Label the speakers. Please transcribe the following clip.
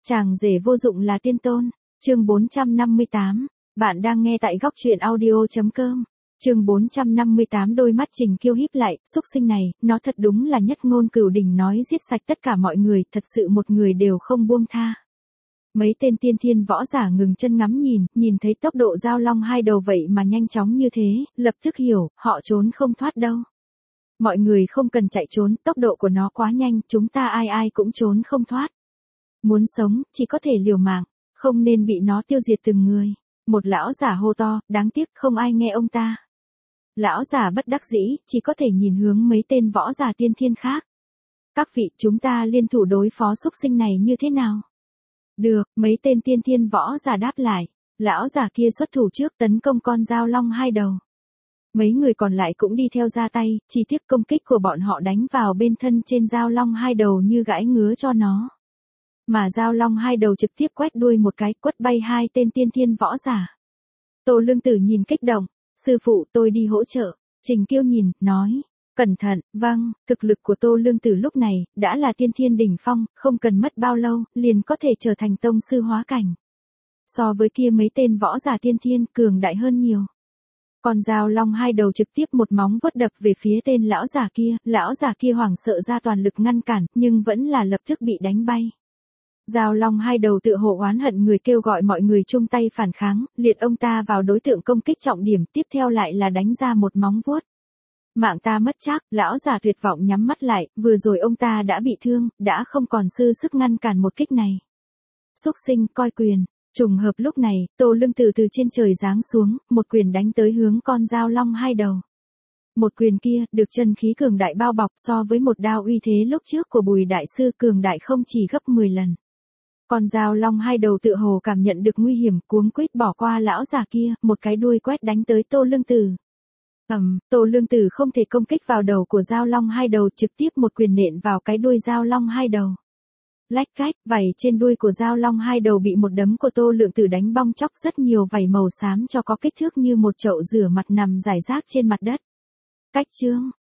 Speaker 1: Chàng rể vô dụng là tiên tôn. Chương 458. Bạn đang nghe tại góc truyện audio.com. Chương 458. Đôi mắt Trình Kiêu híp lại, xúc sinh này, nó thật đúng là nhất ngôn cửu đỉnh, nói giết sạch tất cả mọi người, thật sự một người đều không buông tha. Mấy tên tiên thiên võ giả ngừng chân ngắm nhìn thấy tốc độ Dao Long hai đầu vậy mà nhanh chóng như thế, lập tức hiểu, họ trốn không thoát đâu. Mọi người không cần chạy trốn, tốc độ của nó quá nhanh, chúng ta ai ai cũng trốn không thoát. Muốn sống, chỉ có thể liều mạng, không nên bị nó tiêu diệt từng người. Một lão giả hô to, đáng tiếc không ai nghe ông ta. Lão giả bất đắc dĩ, chỉ có thể nhìn hướng mấy tên võ giả tiên thiên khác. Các vị, chúng ta liên thủ đối phó xúc sinh này như thế nào? Được, mấy tên tiên thiên võ giả đáp lại. Lão giả kia xuất thủ trước tấn công con Dao Long hai đầu. Mấy người còn lại cũng đi theo ra tay, chỉ tiếc công kích của bọn họ đánh vào bên thân trên Dao Long hai đầu như gãi ngứa cho nó. Mà Dao Long hai đầu trực tiếp quét đuôi một cái, quất bay hai tên tiên thiên võ giả. Tô Lương Tử nhìn kích động, sư phụ tôi đi hỗ trợ. Trình Kiêu nhìn, nói, cẩn thận, vâng, thực lực của Tô Lương Tử lúc này, đã là tiên thiên đỉnh phong, không cần mất bao lâu, liền có thể trở thành tông sư hóa cảnh. So với kia mấy tên võ giả tiên thiên, cường đại hơn nhiều. Còn Dao Long hai đầu trực tiếp một móng vuốt đập về phía tên lão giả kia hoảng sợ ra toàn lực ngăn cản, nhưng vẫn là lập tức bị đánh bay. Dao Long hai đầu tựa hồ oán hận người, kêu gọi mọi người chung tay phản kháng, liệt ông ta vào đối tượng công kích trọng điểm, tiếp theo lại là đánh ra một móng vuốt. Mạng ta mất chắc, lão giả tuyệt vọng nhắm mắt lại, vừa rồi ông ta đã bị thương, đã không còn dư sức ngăn cản một kích này. Xúc sinh, coi quyền. Trùng hợp lúc này, Tô Lương Tử từ trên trời giáng xuống, một quyền đánh tới hướng con Dao Long hai đầu. Một quyền kia, được chân khí cường đại bao bọc, so với một đao uy thế lúc trước của Bùi đại sư cường đại không chỉ gấp 10 lần. Con Dao Long hai đầu tựa hồ cảm nhận được nguy hiểm, cuống quýt bỏ qua lão già kia, một cái đuôi quét đánh tới Tô Lương Tử. Tô Lương Tử không thể công kích vào đầu của Dao Long hai đầu, trực tiếp một quyền nện vào cái đuôi Dao Long hai đầu. Lách cách, vảy trên đuôi của Dao Long hai đầu bị một đấm của Tô Lương Tử đánh bong chóc, rất nhiều vảy màu xám cho có kích thước như một chậu rửa mặt nằm rải rác trên mặt đất. Cách chương,